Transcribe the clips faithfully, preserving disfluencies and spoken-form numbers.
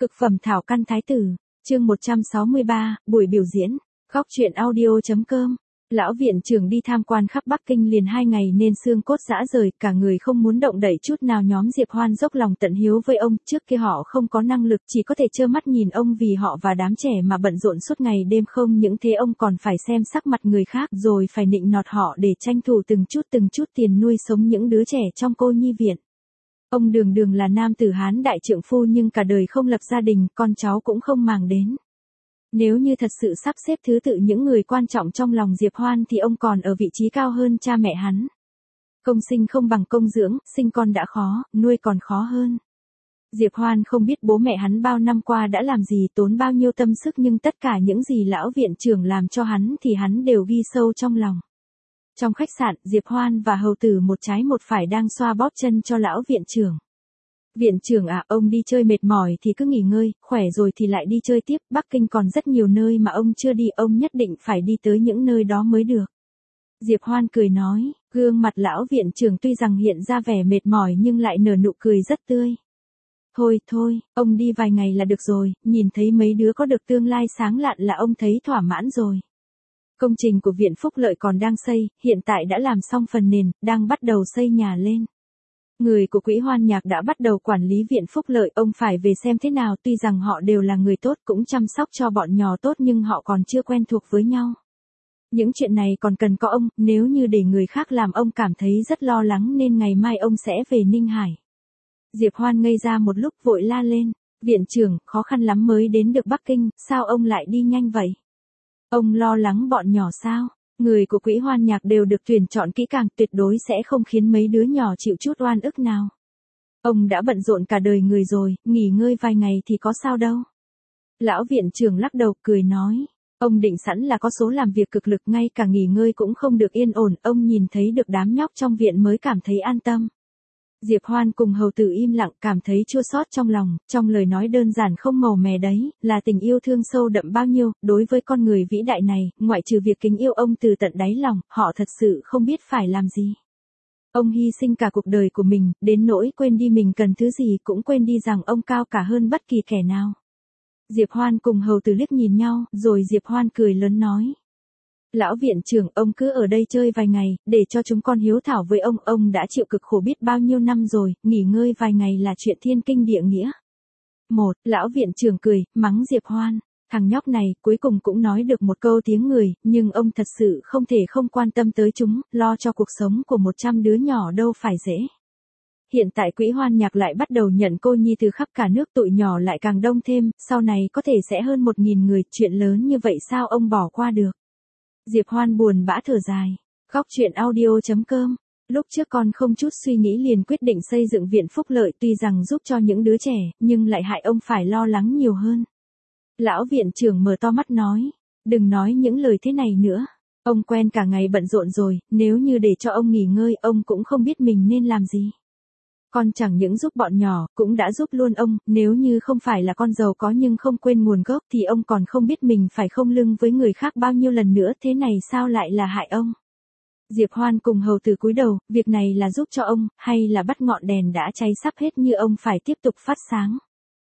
Cực phẩm thảo căn thái tử, chương một trăm sáu mươi ba, buổi biểu diễn, góc truyện audio.com. Lão viện trưởng đi tham quan khắp Bắc Kinh liền hai ngày nên xương cốt rã rời, cả người không muốn động đậy chút nào. Nhóm Diệp Hoan dốc lòng tận hiếu với ông, trước kia họ không có năng lực, chỉ có thể trơ mắt nhìn ông vì họ và đám trẻ mà bận rộn suốt ngày đêm. Không những thế ông còn phải xem sắc mặt người khác rồi phải nịnh nọt họ để tranh thủ từng chút từng chút tiền nuôi sống những đứa trẻ trong cô nhi viện. Ông đường đường là nam tử Hán đại trượng phu nhưng cả đời không lập gia đình, con cháu cũng không màng đến. Nếu như thật sự sắp xếp thứ tự những người quan trọng trong lòng Diệp Hoan thì ông còn ở vị trí cao hơn cha mẹ hắn. Công sinh không bằng công dưỡng, sinh con đã khó, nuôi còn khó hơn. Diệp Hoan không biết bố mẹ hắn bao năm qua đã làm gì, tốn bao nhiêu tâm sức, nhưng tất cả những gì lão viện trưởng làm cho hắn thì hắn đều ghi sâu trong lòng. Trong khách sạn, Diệp Hoan và hầu tử một trái một phải đang xoa bóp chân cho lão viện trưởng. Viện trưởng à, ông đi chơi mệt mỏi thì cứ nghỉ ngơi, khỏe rồi thì lại đi chơi tiếp, Bắc Kinh còn rất nhiều nơi mà ông chưa đi, ông nhất định phải đi tới những nơi đó mới được. Diệp Hoan cười nói, gương mặt lão viện trưởng tuy rằng hiện ra vẻ mệt mỏi nhưng lại nở nụ cười rất tươi. Thôi thôi, ông đi vài ngày là được rồi, nhìn thấy mấy đứa có được tương lai sáng lạn là ông thấy thỏa mãn rồi. Công trình của Viện Phúc Lợi còn đang xây, hiện tại đã làm xong phần nền, đang bắt đầu xây nhà lên. Người của Quỹ Hoan Nhạc đã bắt đầu quản lý Viện Phúc Lợi, ông phải về xem thế nào, tuy rằng họ đều là người tốt cũng chăm sóc cho bọn nhỏ tốt nhưng họ còn chưa quen thuộc với nhau. Những chuyện này còn cần có ông, nếu như để người khác làm ông cảm thấy rất lo lắng nên ngày mai ông sẽ về Ninh Hải. Diệp Hoan ngây ra một lúc vội la lên, viện trưởng, khó khăn lắm mới đến được Bắc Kinh, sao ông lại đi nhanh vậy? Ông lo lắng bọn nhỏ sao? Người của Quỹ Hoan Nhạc đều được tuyển chọn kỹ càng, tuyệt đối sẽ không khiến mấy đứa nhỏ chịu chút oan ức nào. Ông đã bận rộn cả đời người rồi, nghỉ ngơi vài ngày thì có sao đâu. Lão viện trưởng lắc đầu cười nói, ông định sẵn là có số làm việc cực lực, ngay cả nghỉ ngơi cũng không được yên ổn, ông nhìn thấy được đám nhóc trong viện mới cảm thấy an tâm. Diệp Hoan cùng hầu tử im lặng, cảm thấy chua xót trong lòng, trong lời nói đơn giản không màu mè đấy, là tình yêu thương sâu đậm bao nhiêu, đối với con người vĩ đại này, ngoại trừ việc kính yêu ông từ tận đáy lòng, họ thật sự không biết phải làm gì. Ông hy sinh cả cuộc đời của mình, đến nỗi quên đi mình cần thứ gì, cũng quên đi rằng ông cao cả hơn bất kỳ kẻ nào. Diệp Hoan cùng hầu tử liếc nhìn nhau, rồi Diệp Hoan cười lớn nói. Lão viện trưởng, ông cứ ở đây chơi vài ngày, để cho chúng con hiếu thảo với ông, ông đã chịu cực khổ biết bao nhiêu năm rồi, nghỉ ngơi vài ngày là chuyện thiên kinh địa nghĩa. Một, lão viện trưởng cười, mắng Diệp Hoan, thằng nhóc này, cuối cùng cũng nói được một câu tiếng người, nhưng ông thật sự không thể không quan tâm tới chúng, lo cho cuộc sống của một trăm đứa nhỏ đâu phải dễ. Hiện tại Quỹ Hoan Nhạc lại bắt đầu nhận cô nhi từ khắp cả nước, tụi nhỏ lại càng đông thêm, sau này có thể sẽ hơn một nghìn người, chuyện lớn như vậy sao ông bỏ qua được. Diệp Hoan buồn bã thở dài, góc truyện audio.com, lúc trước con không chút suy nghĩ liền quyết định xây dựng Viện Phúc Lợi, tuy rằng giúp cho những đứa trẻ, nhưng lại hại ông phải lo lắng nhiều hơn. Lão viện trưởng mở to mắt nói, đừng nói những lời thế này nữa, ông quen cả ngày bận rộn rồi, nếu như để cho ông nghỉ ngơi, ông cũng không biết mình nên làm gì. Con chẳng những giúp bọn nhỏ, cũng đã giúp luôn ông, nếu như không phải là con giàu có nhưng không quên nguồn gốc thì ông còn không biết mình phải không lưng với người khác bao nhiêu lần nữa, thế này sao lại là hại ông. Diệp Hoan cùng hầu tử cúi đầu, việc này là giúp cho ông, hay là bắt ngọn đèn đã cháy sắp hết như ông phải tiếp tục phát sáng.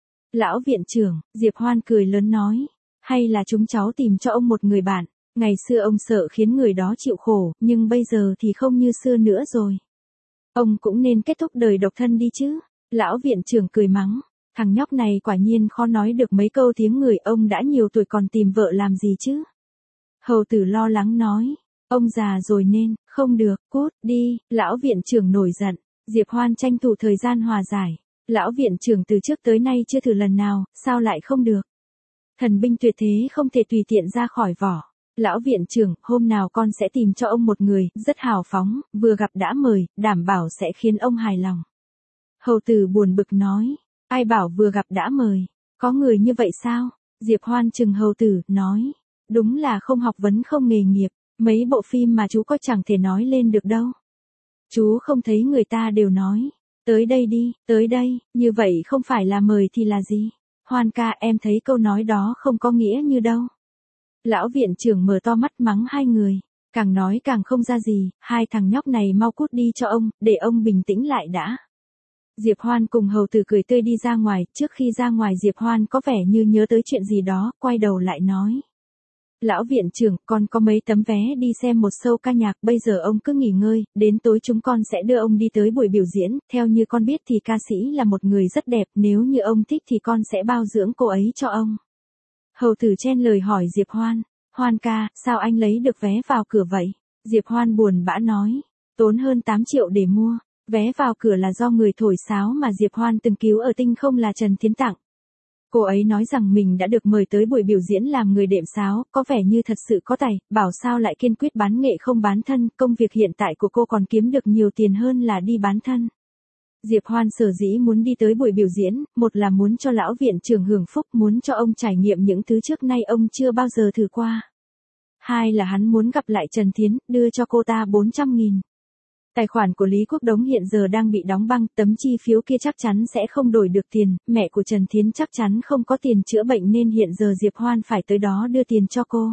Lão viện trưởng, Diệp Hoan cười lớn nói, hay là chúng cháu tìm cho ông một người bạn, ngày xưa ông sợ khiến người đó chịu khổ, nhưng bây giờ thì không như xưa nữa rồi. Ông cũng nên kết thúc đời độc thân đi chứ. Lão viện trưởng cười mắng, thằng nhóc này quả nhiên khó nói được mấy câu tiếng người, ông đã nhiều tuổi còn tìm vợ làm gì chứ. Hầu tử lo lắng nói, ông già rồi nên, không được, cút, đi. Lão viện trưởng nổi giận, Diệp Hoan tranh thủ thời gian hòa giải. Lão viện trưởng từ trước tới nay chưa thử lần nào, sao lại không được. Thần binh tuyệt thế không thể tùy tiện ra khỏi vỏ. Lão viện trưởng, hôm nào con sẽ tìm cho ông một người, rất hào phóng, vừa gặp đã mời, đảm bảo sẽ khiến ông hài lòng. Hầu tử buồn bực nói, ai bảo vừa gặp đã mời, có người như vậy sao? Diệp Hoan chừng hầu tử, nói, đúng là không học vấn không nghề nghiệp, mấy bộ phim mà chú có chẳng thể nói lên được đâu. Chú không thấy người ta đều nói, tới đây đi, tới đây, như vậy không phải là mời thì là gì? Hoan ca, em thấy câu nói đó không có nghĩa như đâu. Lão viện trưởng mở to mắt mắng hai người, càng nói càng không ra gì, hai thằng nhóc này mau cút đi cho ông, để ông bình tĩnh lại đã. Diệp Hoan cùng hầu tử cười tươi đi ra ngoài, trước khi ra ngoài Diệp Hoan có vẻ như nhớ tới chuyện gì đó, quay đầu lại nói. Lão viện trưởng, con có mấy tấm vé đi xem một show ca nhạc, bây giờ ông cứ nghỉ ngơi, đến tối chúng con sẽ đưa ông đi tới buổi biểu diễn, theo như con biết thì ca sĩ là một người rất đẹp, nếu như ông thích thì con sẽ bao dưỡng cô ấy cho ông. Hầu tử chen lời hỏi Diệp Hoan, Hoan ca, sao anh lấy được vé vào cửa vậy? Diệp Hoan buồn bã nói, tốn hơn tám triệu để mua, vé vào cửa là do người thổi sáo mà Diệp Hoan từng cứu ở Tinh Không là Trần Thiến tặng. Cô ấy nói rằng mình đã được mời tới buổi biểu diễn làm người đệm sáo, có vẻ như thật sự có tài, bảo sao lại kiên quyết bán nghệ không bán thân, công việc hiện tại của cô còn kiếm được nhiều tiền hơn là đi bán thân. Diệp Hoan sở dĩ muốn đi tới buổi biểu diễn, một là muốn cho lão viện trưởng hưởng phúc, muốn cho ông trải nghiệm những thứ trước nay ông chưa bao giờ thử qua. Hai là hắn muốn gặp lại Trần Thiến, đưa cho cô ta bốn trăm nghìn. Tài khoản của Lý Quốc Đống hiện giờ đang bị đóng băng, tấm chi phiếu kia chắc chắn sẽ không đổi được tiền, mẹ của Trần Thiến chắc chắn không có tiền chữa bệnh nên hiện giờ Diệp Hoan phải tới đó đưa tiền cho cô.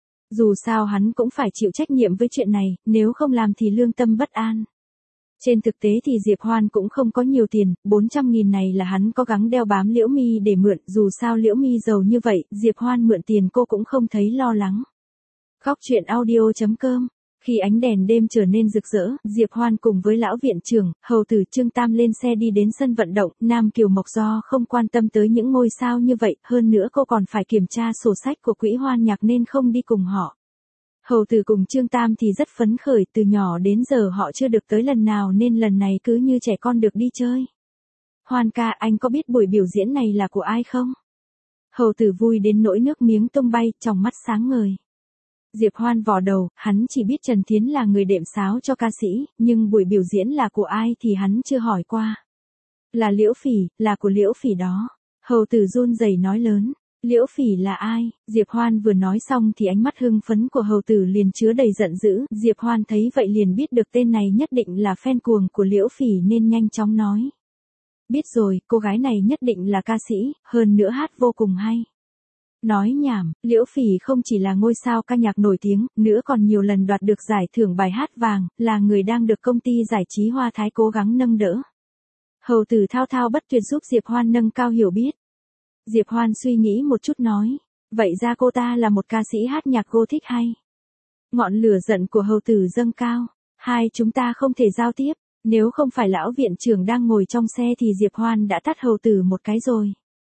Dù sao hắn cũng phải chịu trách nhiệm với chuyện này, nếu không làm thì lương tâm bất an. Trên thực tế thì Diệp Hoan cũng không có nhiều tiền, bốn trăm nghìn này là hắn có gắng đeo bám Liễu Mi để mượn, dù sao Liễu Mi giàu như vậy, Diệp Hoan mượn tiền cô cũng không thấy lo lắng. Góc truyện audio chấm com. Khi ánh đèn đêm trở nên rực rỡ, Diệp Hoan cùng với lão viện trưởng, hầu tử Trương Tam lên xe đi đến sân vận động, Nam Kiều Mộc do không quan tâm tới những ngôi sao như vậy, hơn nữa cô còn phải kiểm tra sổ sách của quỹ hoan nhạc nên không đi cùng họ. Hầu tử cùng Trương Tam thì rất phấn khởi, từ nhỏ đến giờ họ chưa được tới lần nào nên lần này cứ như trẻ con được đi chơi. Hoan ca, anh có biết buổi biểu diễn này là của ai không? Hầu tử vui đến nỗi nước miếng tung bay, trong mắt sáng ngời. Diệp Hoan vò đầu, hắn chỉ biết Trần Thiến là người đệm sáo cho ca sĩ, nhưng buổi biểu diễn là của ai thì hắn chưa hỏi qua. Là Liễu Phỉ, là của Liễu Phỉ đó. Hầu tử run rẩy nói lớn, Liễu Phỉ là ai? Diệp Hoan vừa nói xong thì ánh mắt hưng phấn của hầu tử liền chứa đầy giận dữ, Diệp Hoan thấy vậy liền biết được tên này nhất định là fan cuồng của Liễu Phỉ nên nhanh chóng nói. Biết rồi, cô gái này nhất định là ca sĩ, hơn nữa hát vô cùng hay. Nói nhảm, Liễu Phỉ không chỉ là ngôi sao ca nhạc nổi tiếng, nữa còn nhiều lần đoạt được giải thưởng bài hát vàng, là người đang được công ty giải trí Hoa Thái cố gắng nâng đỡ. Hầu tử thao thao bất tuyệt giúp Diệp Hoan nâng cao hiểu biết. Diệp Hoan suy nghĩ một chút nói, vậy ra cô ta là một ca sĩ hát nhạc Gothic hay. Ngọn lửa giận của hầu tử dâng cao, hai chúng ta không thể giao tiếp, nếu không phải lão viện trưởng đang ngồi trong xe thì Diệp Hoan đã tát hầu tử một cái rồi.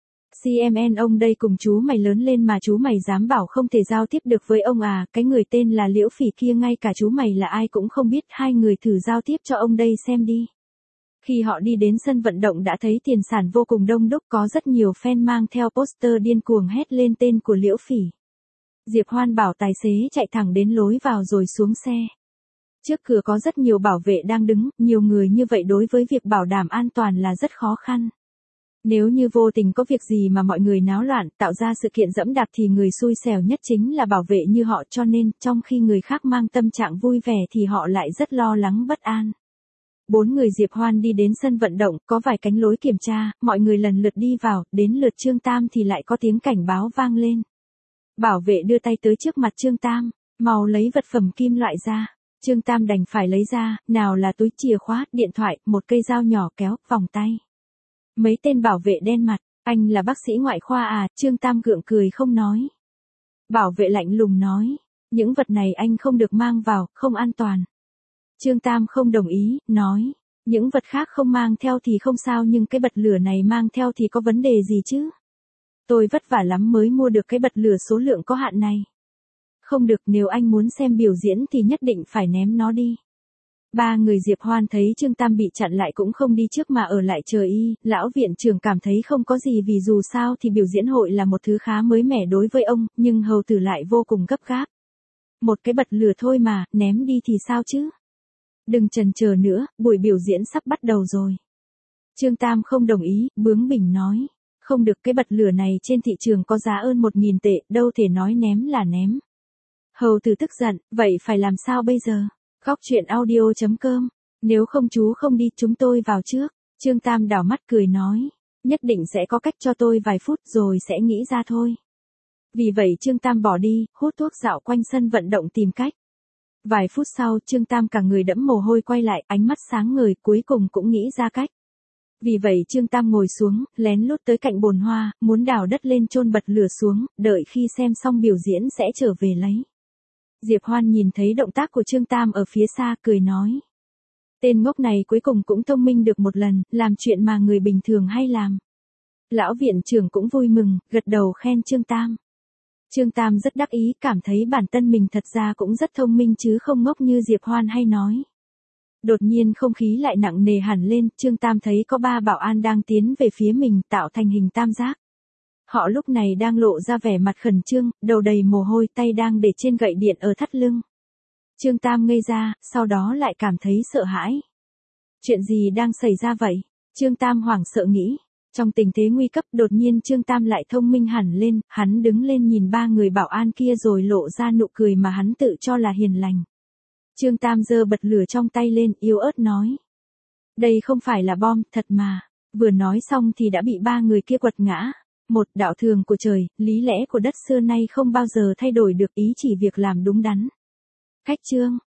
xê em en ông đây cùng chú mày lớn lên mà chú mày dám bảo không thể giao tiếp được với ông à, cái người tên là Liễu Phỉ kia ngay cả chú mày là ai cũng không biết, hai người thử giao tiếp cho ông đây xem đi. Khi họ đi đến sân vận động đã thấy tiền sản vô cùng đông đúc, có rất nhiều fan mang theo poster điên cuồng hét lên tên của Liễu Phỉ. Diệp Hoan bảo tài xế chạy thẳng đến lối vào rồi xuống xe. Trước cửa có rất nhiều bảo vệ đang đứng, nhiều người như vậy đối với việc bảo đảm an toàn là rất khó khăn. Nếu như vô tình có việc gì mà mọi người náo loạn, tạo ra sự kiện dẫm đạp thì người xui xẻo nhất chính là bảo vệ như họ, cho nên, trong khi người khác mang tâm trạng vui vẻ thì họ lại rất lo lắng bất an. Bốn người Diệp Hoan đi đến sân vận động, có vài cánh lối kiểm tra, mọi người lần lượt đi vào, đến lượt Trương Tam thì lại có tiếng cảnh báo vang lên. Bảo vệ đưa tay tới trước mặt Trương Tam, mau lấy vật phẩm kim loại ra. Trương Tam đành phải lấy ra, nào là túi chìa khóa, điện thoại, một cây dao nhỏ kéo, vòng tay. Mấy tên bảo vệ đen mặt, anh là bác sĩ ngoại khoa à, Trương Tam gượng cười không nói. Bảo vệ lạnh lùng nói, những vật này anh không được mang vào, không an toàn. Trương Tam không đồng ý, nói, những vật khác không mang theo thì không sao nhưng cái bật lửa này mang theo thì có vấn đề gì chứ? Tôi vất vả lắm mới mua được cái bật lửa số lượng có hạn này. Không được, nếu anh muốn xem biểu diễn thì nhất định phải ném nó đi. Ba người Diệp Hoan thấy Trương Tam bị chặn lại cũng không đi trước mà ở lại chờ y, lão viện trưởng cảm thấy không có gì vì dù sao thì biểu diễn hội là một thứ khá mới mẻ đối với ông, nhưng hầu tử lại vô cùng gấp gáp. Một cái bật lửa thôi mà, ném đi thì sao chứ? Đừng chần chờ nữa, buổi biểu diễn sắp bắt đầu rồi. Trương Tam không đồng ý, bướng bỉnh nói, không được, cái bật lửa này trên thị trường có giá hơn một nghìn tệ, đâu thể nói ném là ném. Hầu tử tức giận, vậy phải làm sao bây giờ? Góc truyện audio chấm com, nếu không chú không đi chúng tôi vào trước. Trương Tam đảo mắt cười nói, nhất định sẽ có cách cho tôi vài phút rồi sẽ nghĩ ra thôi. Vì vậy Trương Tam bỏ đi, hút thuốc dạo quanh sân vận động tìm cách. Vài phút sau Trương Tam cả người đẫm mồ hôi quay lại, ánh mắt sáng ngời, cuối cùng cũng nghĩ ra cách. Vì vậy Trương Tam ngồi xuống, lén lút tới cạnh bồn hoa, muốn đào đất lên chôn bật lửa xuống, đợi khi xem xong biểu diễn sẽ trở về lấy. Diệp Hoan nhìn thấy động tác của Trương Tam ở phía xa, cười nói. Tên ngốc này cuối cùng cũng thông minh được một lần, làm chuyện mà người bình thường hay làm. Lão viện trưởng cũng vui mừng, gật đầu khen Trương Tam. Trương Tam rất đắc ý, cảm thấy bản thân mình thật ra cũng rất thông minh chứ không ngốc như Diệp Hoan hay nói. Đột nhiên không khí lại nặng nề hẳn lên, Trương Tam thấy có ba bảo an đang tiến về phía mình tạo thành hình tam giác. Họ lúc này đang lộ ra vẻ mặt khẩn trương, đầu đầy mồ hôi, tay đang để trên gậy điện ở thắt lưng. Trương Tam ngây ra, sau đó lại cảm thấy sợ hãi. Chuyện gì đang xảy ra vậy? Trương Tam hoảng sợ nghĩ. Trong tình thế nguy cấp đột nhiên Trương Tam lại thông minh hẳn lên, hắn đứng lên nhìn ba người bảo an kia rồi lộ ra nụ cười mà hắn tự cho là hiền lành. Trương Tam giơ bật lửa trong tay lên, yếu ớt nói. Đây không phải là bom, thật mà. Vừa nói xong thì đã bị ba người kia quật ngã. Một, đạo thường của trời, lý lẽ của đất xưa nay không bao giờ thay đổi được, ý chỉ việc làm đúng đắn. Khách Trương,